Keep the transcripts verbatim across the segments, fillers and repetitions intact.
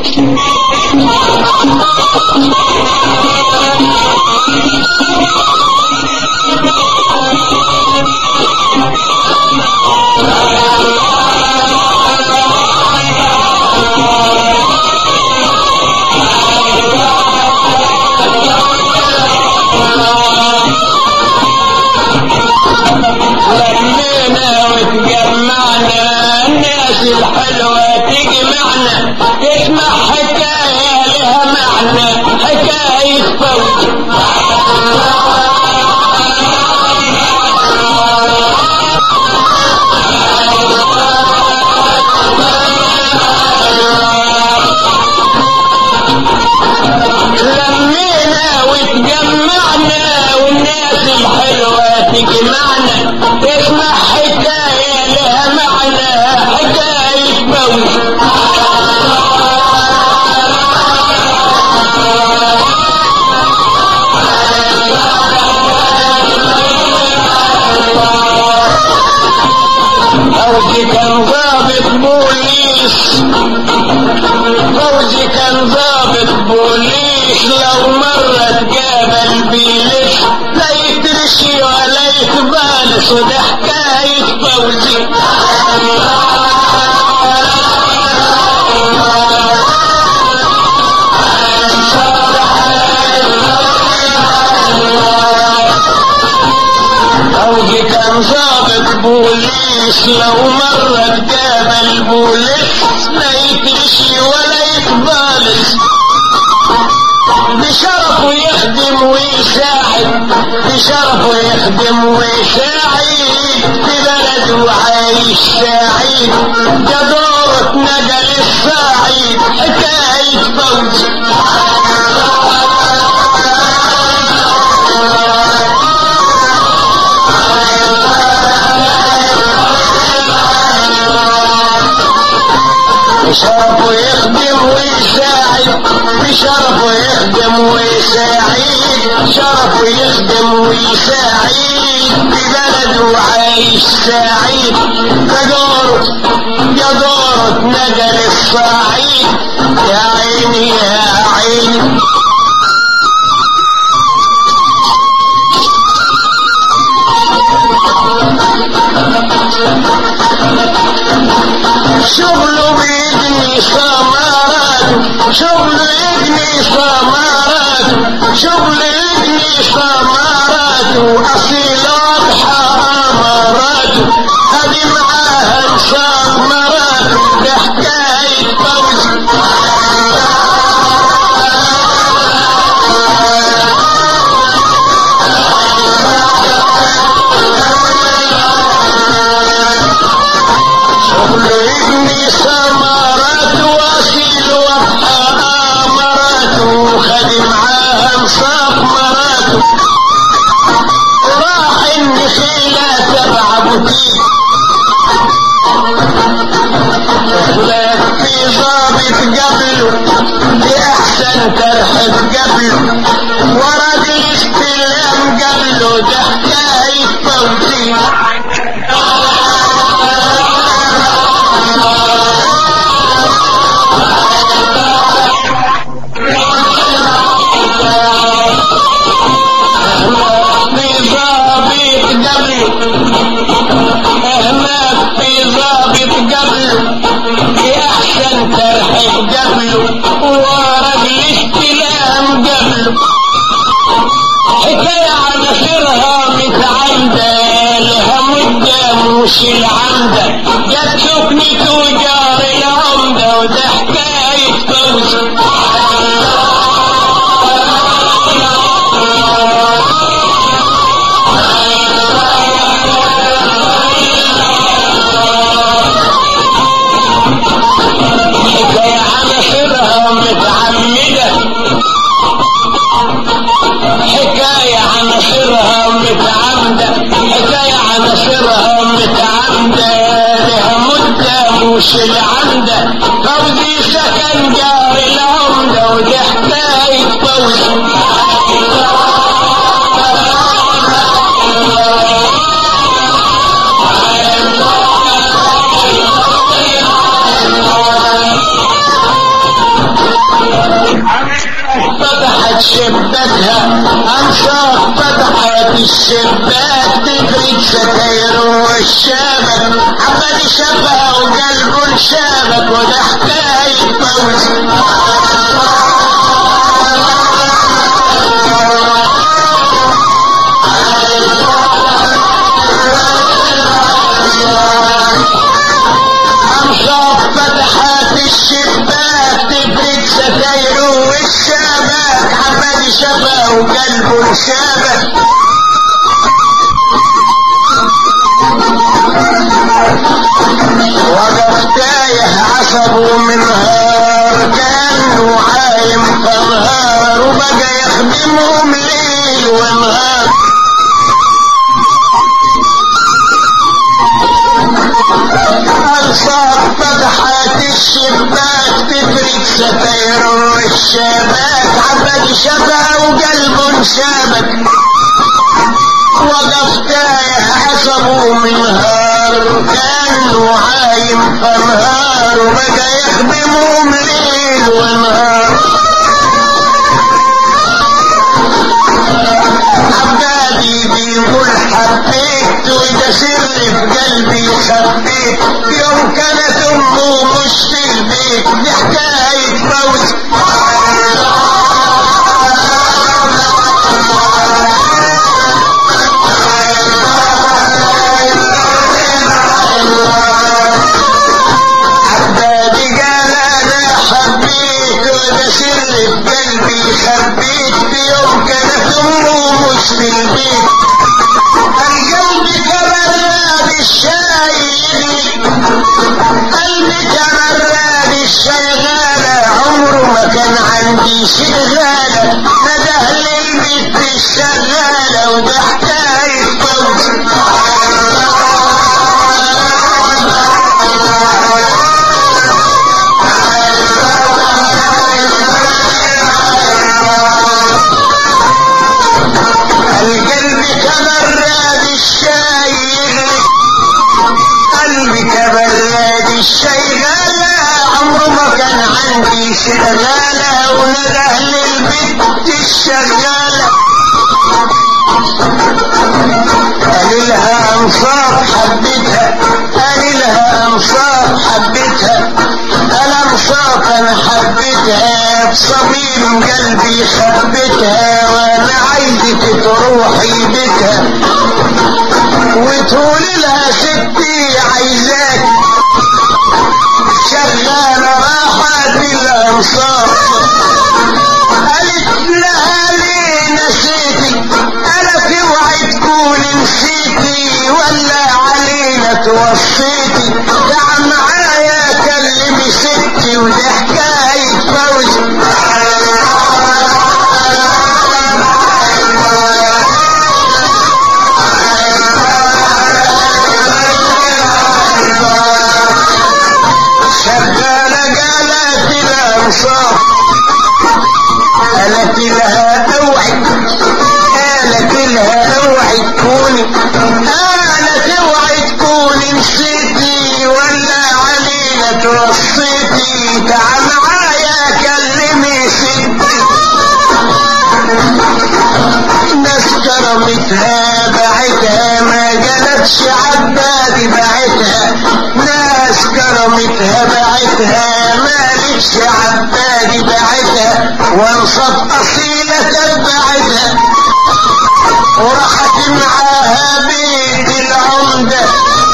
لمينا وتجمعنا الناس الحلوة تجمعنا تسمع حكاية لها معنى حكاية فوز لمينا وتجمعنا والناس الحلوة تجمعنا تسمع حكاية لها معنى حكاية فوز فوزي كان ضابط بوليس فوزي كان ضابط بوليس لو مرة تقابل بيلس لا يترشي ولا يتبالس وده حكاية فوزي فوزي كان ضابط بوليس لو مرة تقابل بوليس لا يترشي ولا يتبالس بشرفه يخدم ويساعد بشرفه يخدم ويساعد في بلده وعايش سعيد جدارة نقل الصعيد حكاية فوز بشرفه يخدم ويساعد بشرفه يخدم ويساعد شرفه يخدم ويساعد ببلده وعايش سعيد جدارة جدارة نقل الصعيد يا عيني يا عيني شغله بيجني ثمرات شغله يجني ثمرات شغله يجني ثمرات واصيل واضحه امارات هذه معاها انصاف مرات بحكايه فوز يبني ثمرات واصيل وابحى امرات وخدم معاها انصاف مرات راح النخيلة تبع بوتيك لا في ضابط قبله بأحسن ترحب قبله ورد الاستلام قبله ده حكاية فوزي هناك في ضابط قبله بأحسن ترحب قبله ورق الاستلام قبله حكاية عن خيرها متعمدة لها مدة مش العمدة جت سكنة وجار العمدة وده حكاية فوز حكاية عن خيرها متعمدة حكاية عن خيرها متعمدة حكاية عن خيرها متعمدة لها مدة مش فتحت شباكها انصاف فتحت الشباك تفرق ستاير والشبك عبد شافها وقلبه انشابك وده حكاية فوز انصاف فتحت الشباك تفرق ستاير والشبك عبد شافها وقلبه انشابك وقف تايه عصبه من هار كانه عايم فنهار وبقى يخدمهم ليل ونهار انصاف فتحت الشباك تفرق ستاير الشباك عبد شافها وقلبه انشابك وقف تايه عصبه من هار كانه عايم فنهار وبقى يخدمهم ليل ونهار عبادي بيقول حبيت وده سر في قلبي خبيت يوم كانت امه مش في البيت دي حكاية فوز قلبي خبيت في يوم كانت امه مش في البيت القلب كمراد الشاي قلبي كمراد الشغالة عمره ما كان عندي شغالة نده للبيت الشغالة وده حكاية فوز القلب كبراد الشاي قلبي كبراد الشاي غالة عمره ما كان عندي شغالة ونده للبيت الشغالة قال لها انصاف حبيتها قال لها انصاف حبيتها قال انصاف انا حبيتها بصميم قلبي خبيتها وانا عايزك تروحي بيتها وتقولي لها ستي عايزاك شغالة راحت الانصاف قالت لها ليه نسيتي قالت اوعي تكوني نسيتي ولا علينا توصيتي تعال معايا كلمي ستي ودي حكاية فوز شغالة قالت الانصاف قالت لها اوعي قالت لها اوعي تكوني قالت اوعي تكوني نسيتي ولا علينا توصيتي تعال معايا كلمي ستي ناس كرمتها بعتها ما قالتش عبادي بعتها ناس كرمتها بعتها مالكش عبادي بعتها وانصف اصيلة بعتها وراحت معاها بيت العمدة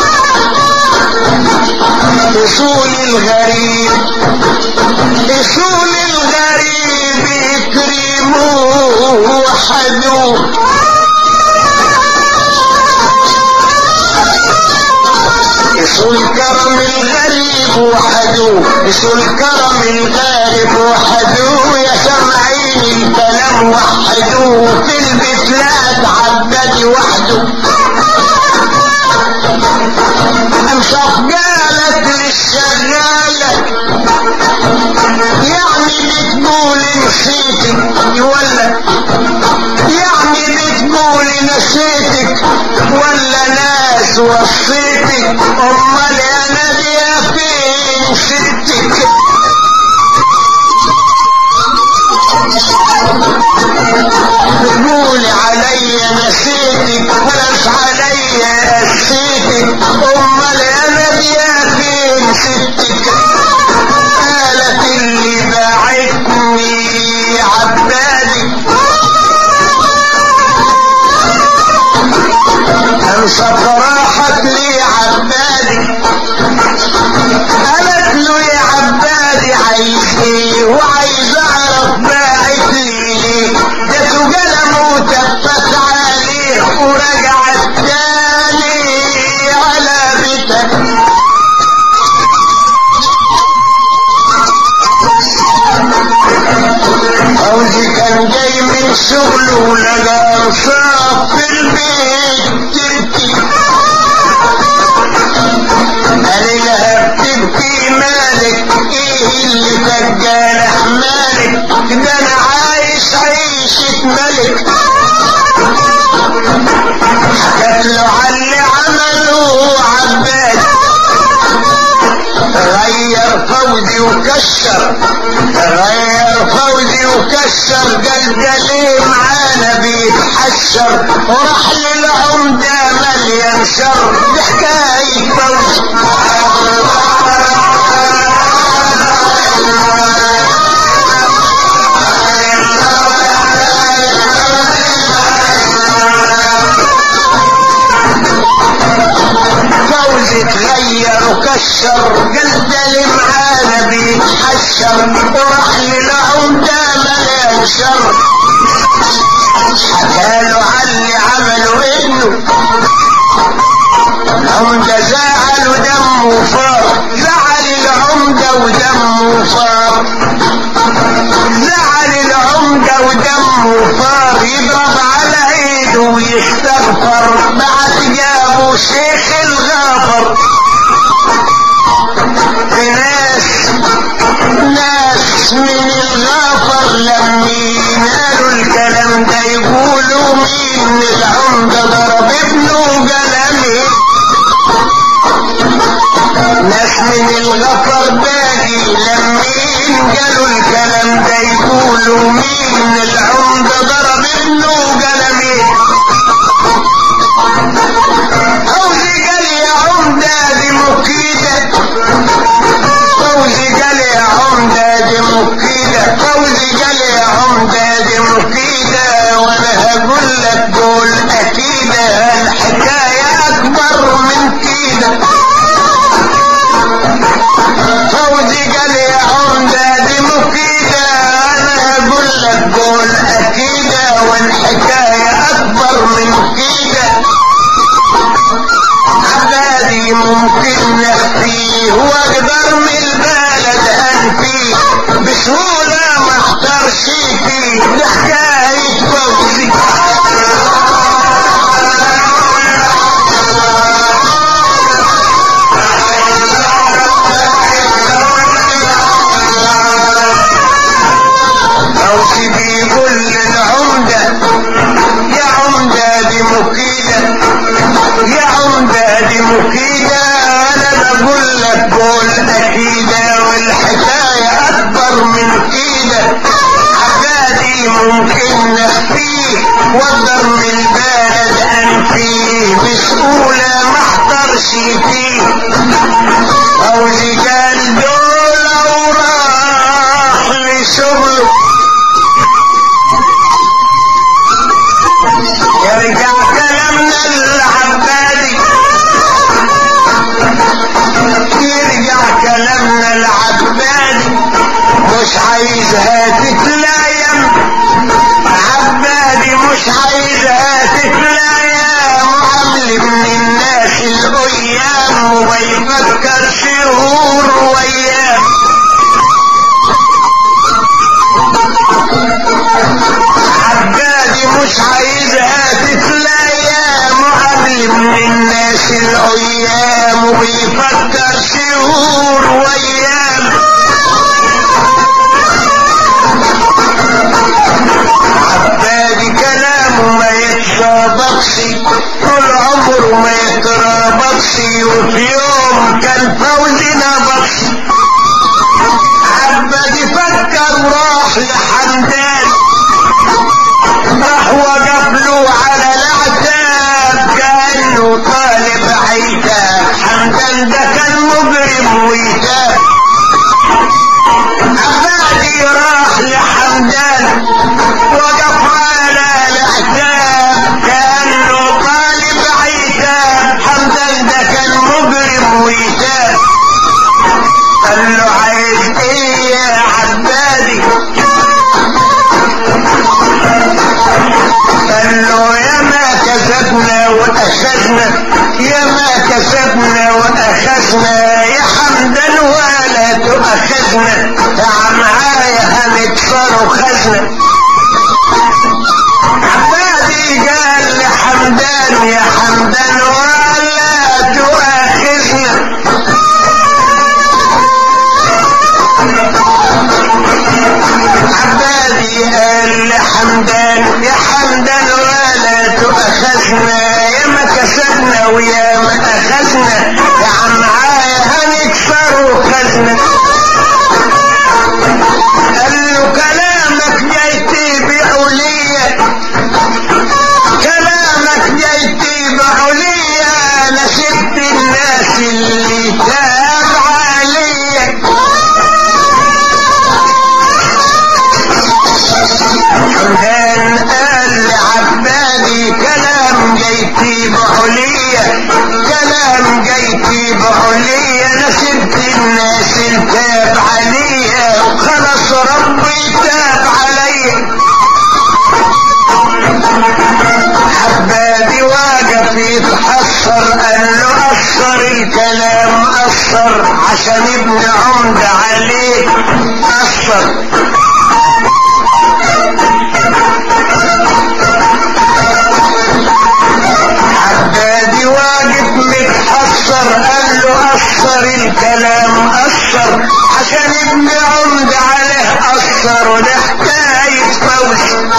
اصول الغريب اصول الغريب يكرموه وحدوه اصول كرم الغريب وحدوه اصول كرم الغريب وحدوه يا سامعين الكلام وحدوه في البيت لا تعبدي وحده انصف قالت للشغالة يعني بتقولي نسيتك ولا يعني بتقولي نسيتك ولا ناس وصيتك امال يا نادية فين ستك ايه وعايز اعرف باعت لي ده قلم وتفت عليه ورجع التاني على بيتك. فوزي كان جاي من شغله ولقى انصاف في البيت تركي. قال لها بتبكي مالك ايه اللي سجل احمالك ده انا عايش عيشة ملك. حكت له على اللي عمله عباد غير فوزي وكشر غير فوزي وكشر قال ده ليه معانا بيتحشر وراح للعمدة مليان شر بحكاية فوزي. فوزي تغير وكشر قال ده اللي معانا بيتحشر وراح للعمدة مليان شر. حكالوا على اللي عملوا ابنه العمدة زعل ودمه فار. زعل العمدة ودمه فار. زعل العمدة ودمه فار. يضرب على ايده ويستغفر. بعد جابوا شيخ الغافر. ناس ناس من الغافر لمين قالوا الكلام ده يقولوا مين العمدة ضرب ابنه قلمي. ناس من الغفر باقي لمين قالوا الكلام ده يقولوا مين العمدة ضرب ابنه قلمي. فوزي قال يا عمدة دي مكيدة. فوزي قال يا عمدة دي مكيدة. فوزي قال يا عمدة دي مكيدة وانا هقول لك قول اكيدة الحكاية اكبر من كده. فوزي قال يا عمدة دي مكيدة انا هقول لك قول اكيدة والحكاية اكبر من كده. عبادي ممكن نخفيه واقدر من البلد انفيه بسهولة ما اختارش فيه لحكاية فوزي. فوزي بيقول للعمدة يا عمدة دي مكيدة. يا عمدة دي مكيدة انا بقول لك قول اكيدة والحكاية اكبر من كده. عبادي ممكن نخفيه واقدر من البلد انفيه بسهولة ما احضرش فيه. فوزي قال دول وراح لشغله. يرجع كلامنا العبادي. يرجع كلامنا العبادي مش عايزها تتلايم. عبادي مش عايزها تتلايم. وعامل من الناس الايام وبيفكر شهور وايام. عبادي مش عايزها تتلايم. وعامل من الناس الايام وبيفكر شهور وايام. عبادي كلامه ما يترابطش طول عمره ما يترابطش وفي يوم كان فوزي نبطش. عبادي فكر وراح لحمدان. راح وقف له على العتاب كأنه طالب عتاب. حمدان ده كان مجرم ويتاب. عبادي راح لحمدان وقف على العتاب كأنه طالب عتاب. حمدان ده كان مجرم ويتاب. قال له عايز ايه يا عبادي يا ما كسبنا واخذنا يا حمدا ولا تؤاخذنا، تعال معايا هنكسر وخزنا. عبادي قال لي حمدان يا حمدان ولا تؤاخذنا، عبادي قال لي حمدان يا حمدان ولا تؤاخذنا، يا ما كسبنا ويا ما اخذنا، تعال معايا هنكسر وخزنا. قال له كلامك جاي تبيعه ليا، كلامك جاي تبيعه ليا، انا سبت الناس اللي تابعه ليا. حمدان قال لعبادي كلام جاي تبيعه ليا، كلام جاي تبيعه ليا، انا سبت الناس اللي تابعه ليا، وخلاص ربي تاب عليا. عبادي واقف يتحسر، قال له قصر الكلام قصر، عشان ابن عمد عليك قصر. عبادي واقف متحسر، قال له قصر الكلام قصر، عشان ابن عمد عليه قصر، وده حكاية فوز.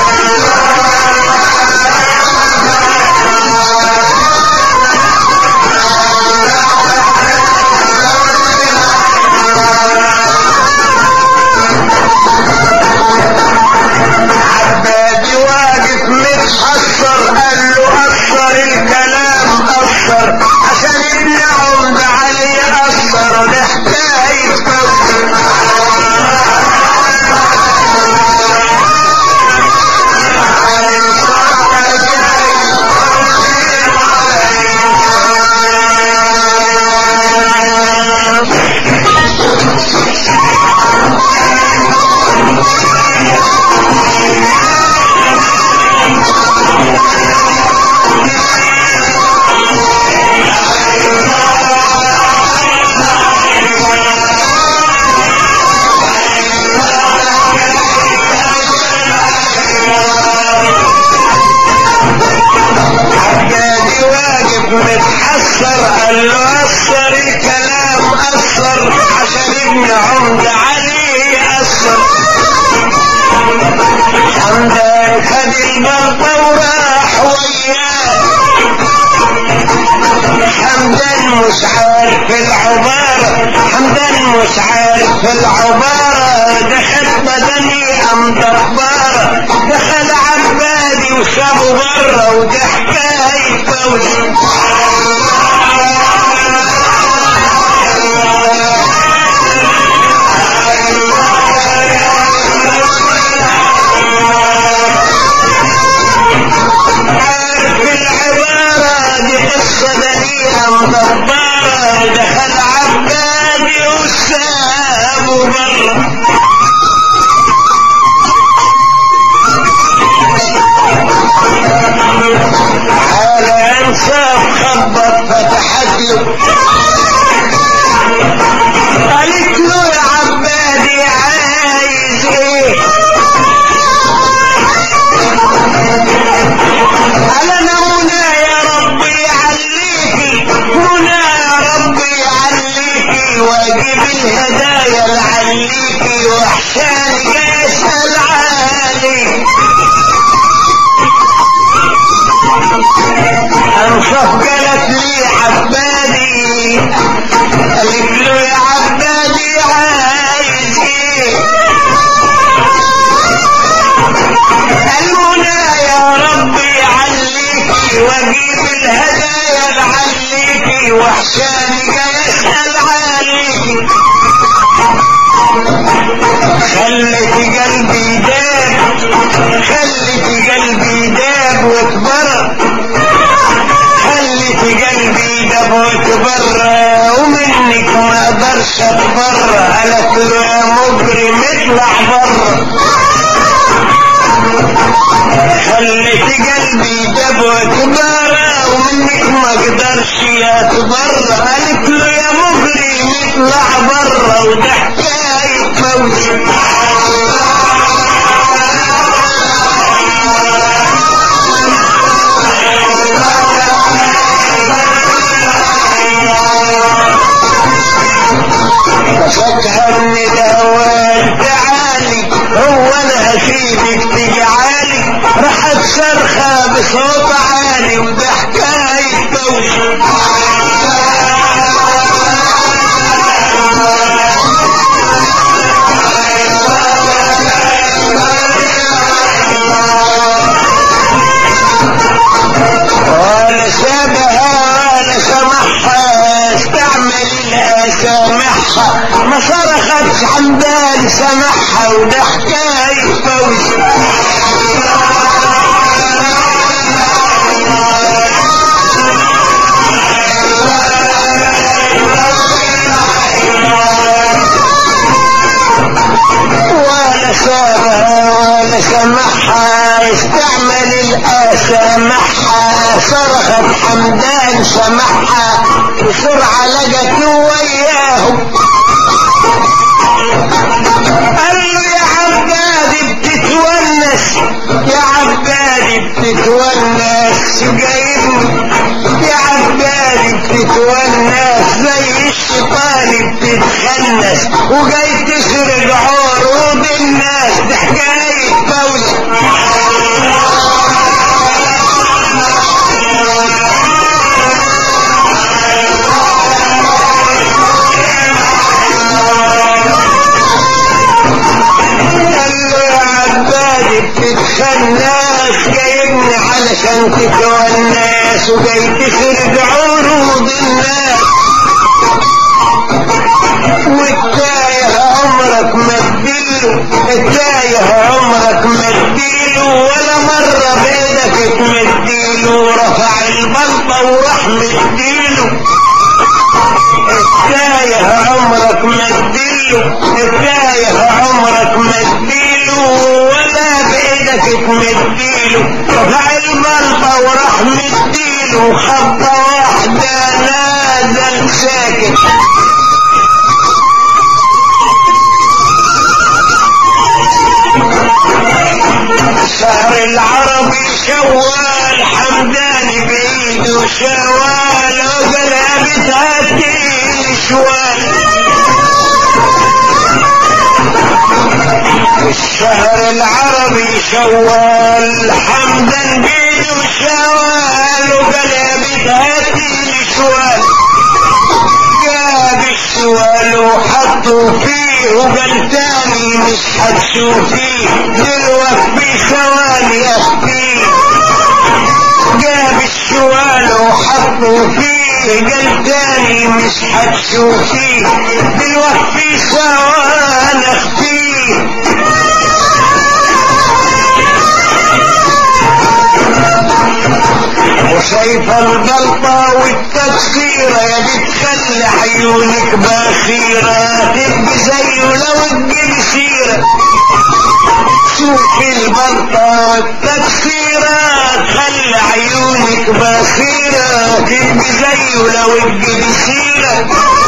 عبادي واقف متحسر، قال له قصر الكلام قصر، عشان ابن عمد عليه قصر، وده حكاية فوز. متحسر، قال له قصر الكلام قصر، عشان ابن عمد عليه قصر. حمدان خد البرطة وراح وياه، حمدان مش عارف العبارة، حمدان مش عارف العبارة، دخل بدني ام دبارة، دخل عبادي وسابه بره، وده حكاية فوز. عارف العبارة دي قصة دنيئة مدبرة، دخل عبادي وسابه بره. على انصاف خبط فتحت له، قالت له يا عبادي عايز ايه؟ قال انا منى يا ربي يعليكي، منى يا ربي يعليكي، واجيب الهدايا لعليكي، وحشاني جاي اسال عليك. انصف قالت لي عبادي، قالت له يا عبادي عايز ايه؟ المنى يا ربي يعليكي، واجيب الهدايا لعليكي، وحشاني جاي اسال عليكي. خلت قلبي داب، خلت قلبي داب واتبرى، خلت قلبي داب واتبرى، ومنك ما اقدرش اتبرى. قالت له يا مجرم اطلع بره، خلت قلبي داب واتبرى، ومنك ما قدرش يتبرى. قالت له يا مجرم اطلع برا، وده حكاية فوزي. ففكها ان ده واد عالي، هو انا هسيبك تجعالي. راحت صرخة بصوت عالي، وده حكاية فوزي. ولا سابها ولا سمحها، استعمل الاسامحها. ما صرختش حمدان سمحها، وده حكاية فوزي. ولا سابها ولا سمحها، استعمل الاسامحها. صرخت حمدان سمحها، بسرعة لقت وياهم. قال له يا عبادي بتتونس، يا عبادي بتتونس جايبني. يا عبادي بتتونس زي الشيطان بتتخنس، وجاي تسرق عروض الناس. دي حكاية فوزي. بتتخنس جايبني علشان تتونس، وجاي تسرق عروض الناس. والتايه عمرك ما تديله، التايه عمرك ما تديله، ولا مرة بيدك تمديله. رفع البلطة وراح مديله. التايه عمرك ما تديله، التايه عمرك ما تديله، ولا بإيدك تمديله. رفع البلطة وراح مديله، خطة واحدة نازل ساكت. شهر العربي شوال، حمداني بإيده شوال، وقلبتها تيل شوال. الشهر العربي شوال، حمدان بيده شوال، وقلبتها تيل شوال. جاب الشوال وحطوا فيه، وقال تاني مش هتشوفيه، دلوقتي بثواني اخفيه. جاب الشوال وحطوا فيه، قال تاني مش هتشوفيه، دلوقتي ثواني اخفيه. وشايفة الغلطة والتكسيرة، يا دي تخلي عيونك باخيرة، تبقي زيه لو تجيب سيرة. شوفي الغلطة والتكسيرة، تخلي عيونك باخيرة، تبقي زيه لو تجيب سيرة.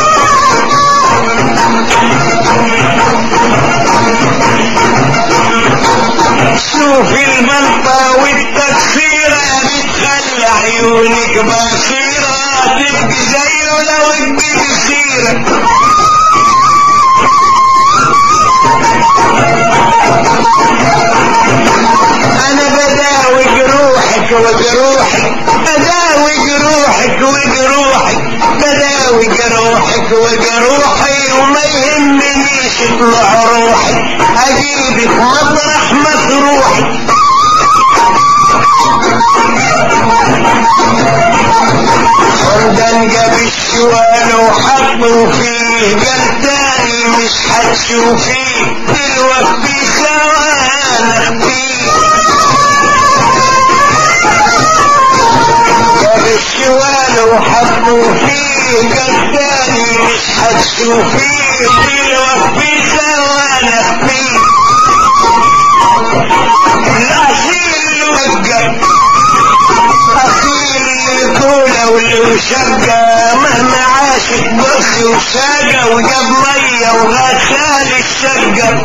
شوفي الغلطة والتكسيرة، بتخلي عيونك باخيرة، تبقي زيه لو تجيب سيرة. انا بداوي جروحك وجروحك، بداوي جروحك وجروحك، بداوي جروحك وجروحي، وما يهمنيش اطلع روحي، اجيبك مطرح ما تروحي. حمدان جاب الشوال وحطوا فيه، قال تاني مش هتشوفيه، دلوقتي ثواني فيه. جاب الشوال وحطوا فيه، قال تاني مش هتشوفيه، دلوقتي ثواني فيه. الأصيل اللي وقف، أصيل اللي الشقة مهما عاشت برخي وساقة وجاب مية وغسال الشقة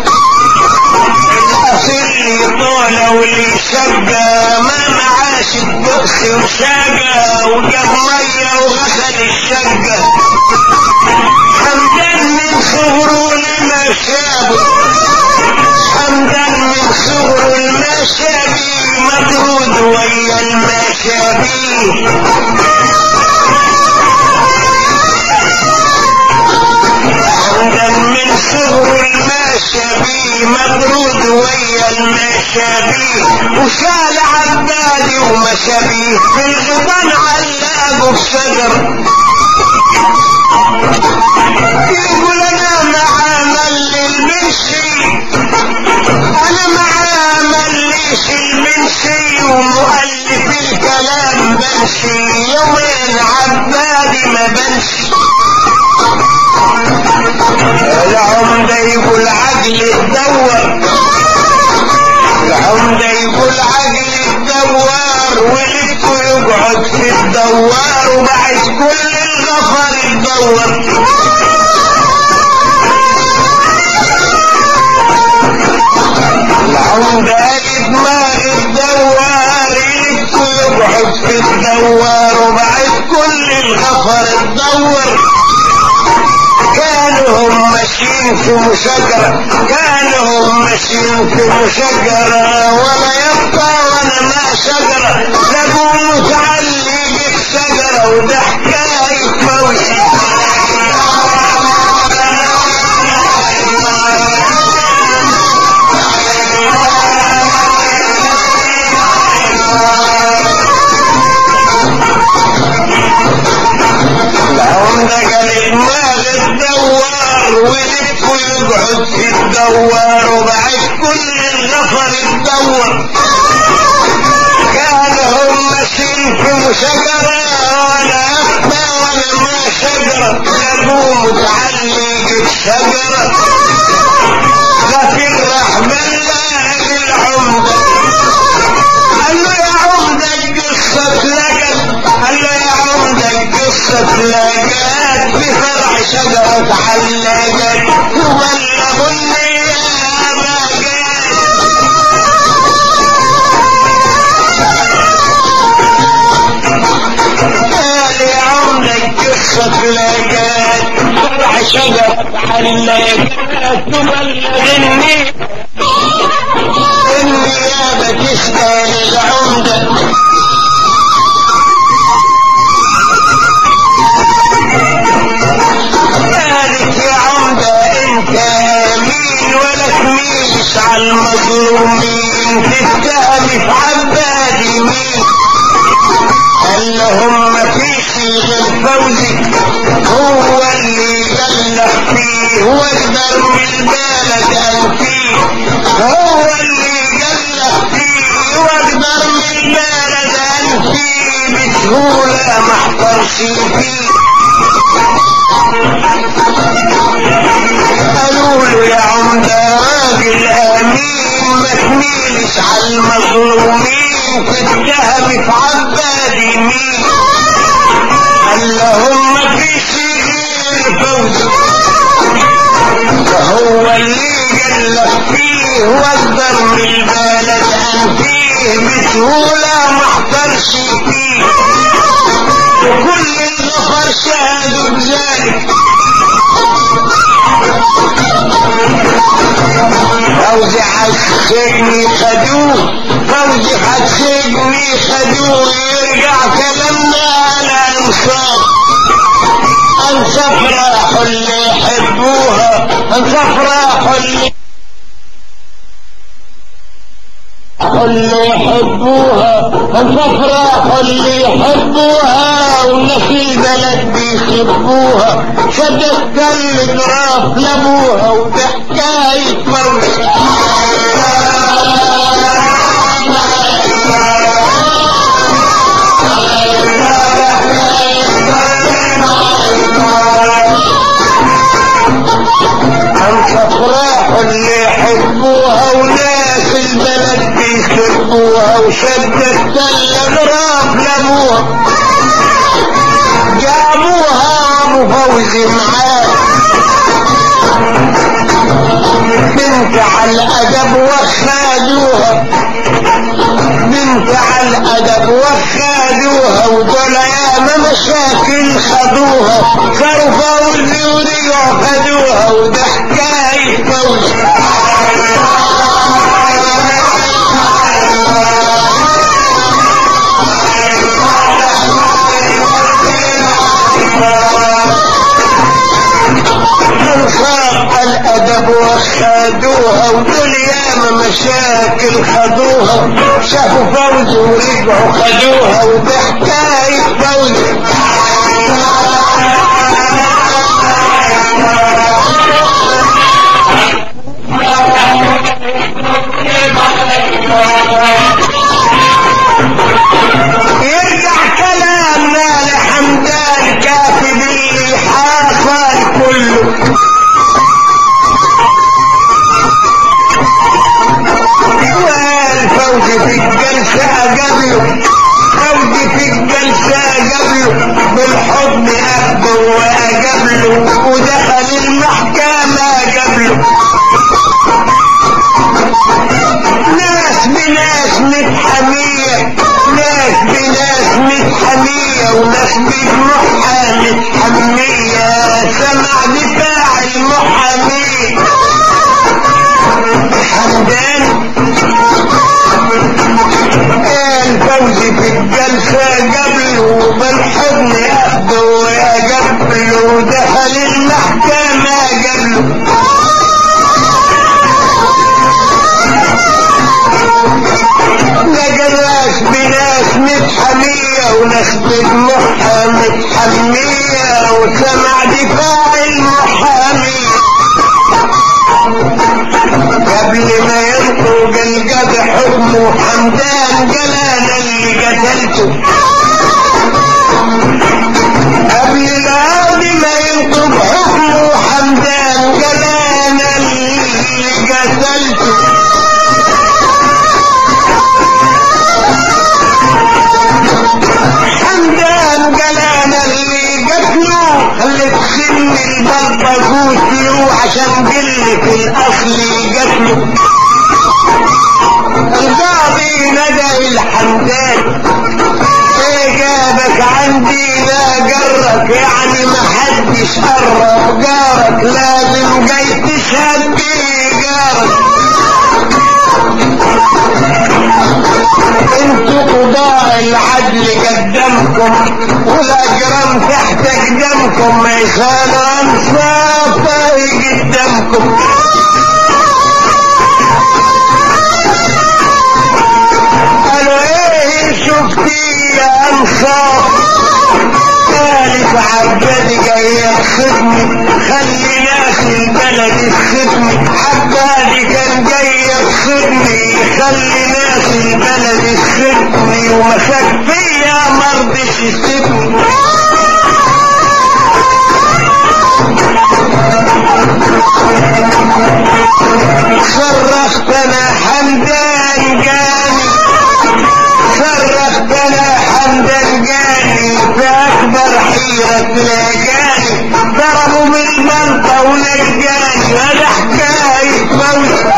الاصيل طولة واللي شقة مهما عاشت برخي وساقة وجاب مية وغسل الشقة حمدان من صغره لما شابه حمدان من صغره المشابي مطرود ويا المشابي حمدان من صغره المشابي مطرود ويا المشابي وشال عبادي ومشابي في الغضن علاقه بشجر يقول انا ما عمل المنشي انا ما عمليش المنشي ومؤلف الكلام بنشي يومين عبادي ما بنشي العمدة يقول عقل الدور العمدة يقول عقل الدوار ولفه يقعد في الدوار وبعد كل الغفر الدور العمدة دماغ الدوار يلفه يقعد في الدوار وبعد كل الغفر الدور كانوا هم ماشيين في مشجرة كانوا هم ماشيين في مشجرة ولا يبقى ولا ما شجرة لقوا متعلق الشجرة وده حكاية موسى العمدة قال دماغ الدوار ولف ويقعد في الدوار وبعد كل الغفر الدور كانوا هم ماشيين في مشجرة ولا أخبى ولا ما شجرة لقوا متعلق الشجرة غفر رحمن لاقي العمدة قال له يا عمدة القصة اتلقت قال له يا عمدة القصة اتلقت بفرع شجرة علقت وبلغني يا ما قال يا عمدة القصة اتلقت بفرع شجرة علقت وبلغني النيابة تسأل العمدة قالت يا عمدة انت مين ولا تميلش على المظلومين تتهم في عبادي مين قال لهم مفيش غير فوزي هو اللي يبلغ فيه واقدر من البلد انفيه هو اللي يبلغ فيه واقدر من البلد انفيه بسهولة ما احضرش فيه قالوا له يا عمدة راجل امين ما تميلش على المظلومين تتهم في عبادي مين قال لهم مفيش غير فوزي هو اللي جلف فيه واقدر من البلد انفيه بسهولة ما احضرش فيه وكل الغفر شهدوا بذلك فوزي حسجني خدوه فوزي حسجني خدوه يرجع كلامنا على انصاف انصاف راحوا اللي يحبوها انصاف راحوا اللي اللي يحبوها انصاف راحوا اللي يحبوها والناس البلد بيحبوها شدت كل جراف لابوها وده حكاية موسى انصاف راحوا اللي يحبوها وناس البلد بيحبوها وشدت كل جراف لابوها شافوا فوزي معاه بنت على الادب وخادوها بنت على الادب وخادوها ودول ياما مشاكل خدوها صاروا فوزي ورجعوا خدوها وده حكاية فوزي انصاف الادب وخدوها ودول ياما مشاكل خدوها شافوا فوزي ورجعوا خدوها وده حكاية فوزي يرجع كلامنا لحمدان كاتب اللي حاصل كله والفوزي في الجلسة قبله فوزي في الجلسة قبله بالحضن أخده وقبله ودخل المحكمة قبله ناس بناس متحمية ناس بناس متحمية وناس بجمحها متحمية سمع دفاع المحامي حمدان قال فوزي في الجلسة قبله بالحضن ياخده ويقبله ودخل المحكمة قبله لقى ناس بناس متحمية وناس بجمحها متحمية وسمع دفاع المحامي قبل ما ينطق القضاء حكمه حمدان قال انا اللي قتلته قبل القاضي ما ينطق حكمه حمدان قال انا اللي قتلته حمدان قال انا اللي قتله خلت سن البلطجوت يروح عشان قلة الاصل قتله القاضي ندى الحمدان ايه جابك عندي لا جرك يعني ما حدش قرب جارك لازم جاي تشهد بيه جارك انتوا قضاء العدل قدامكم والاجرام تحت قدامكم ما يخالوا انصافه قدامكم قالوا ايه شفتي يا انصاف ثالث عبادي جاي يقصدني خلي ناس البلد يقصدني عبادي كان جاي يقصدني خلي ناس البلد يقصدني ومسك فيا مرضش يسيبني صرخت انا حمدان جاني صرخت انا حمدان جاني في اكبر حيرة لقاني ضربوا من المنطقة ولقاني هذا حكاية موت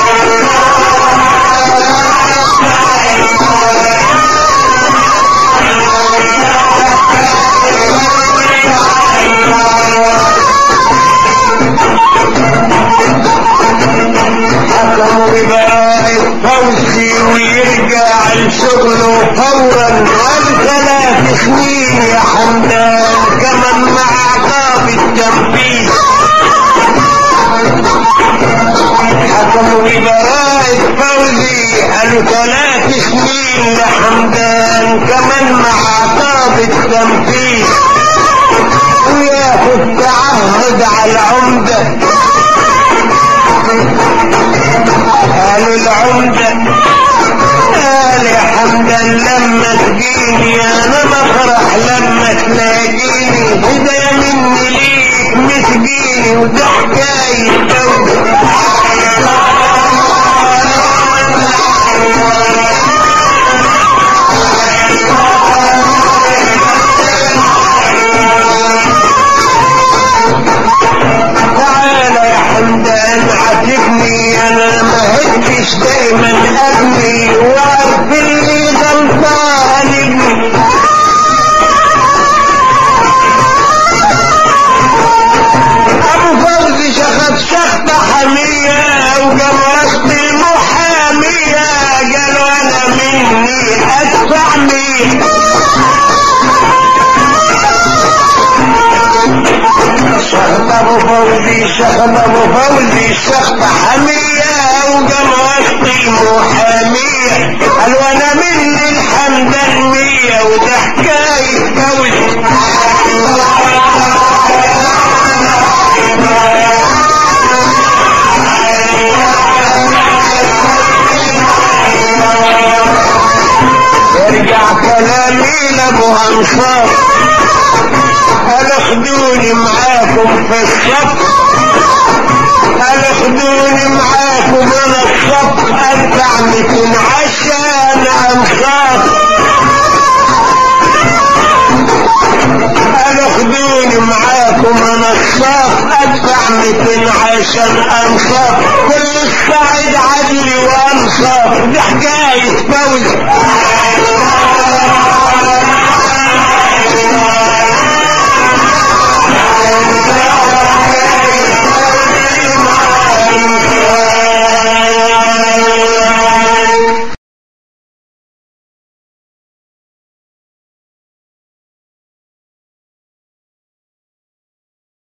حكموا ببراءة فوزي ويرجع لشغله فورا والثلاث سنين يا حمدان كمان مع عقاب التنفيذ حكموا ببراءة فوزي قالوا ثلاث سنين يا حمدان كمان مع عقاب التنفيذ وياخد تعهد على العمدة قالوا العمدة قال يا حمدان لما تجيني انا بفرح لما تلاقيني هدايا مني ليك مسجيني وده حكاية فوزي مش دايما ابني وعرف اللي غلطان ابني. ابو فوزي شخط شخطة حمية وقام وسط المحامية قالوا انا مني ادفع مين. شخط ابو فوزي شخط ابو فوزي شخطة حمية وقام وسط المحامية قالوا انا مني الحمد المية وده حكاية فوزي. ارجع كلامي لابو انصار قال خدوني معاكم في الصف قال خدوني معاكم انا الصف ادفع ميتين عشان انصاف. قال خدوني معاكم انا الصف ادفع ميتين عشان انصاف. كل الصعيد عدلي وانصاف دي حكاية فوزي.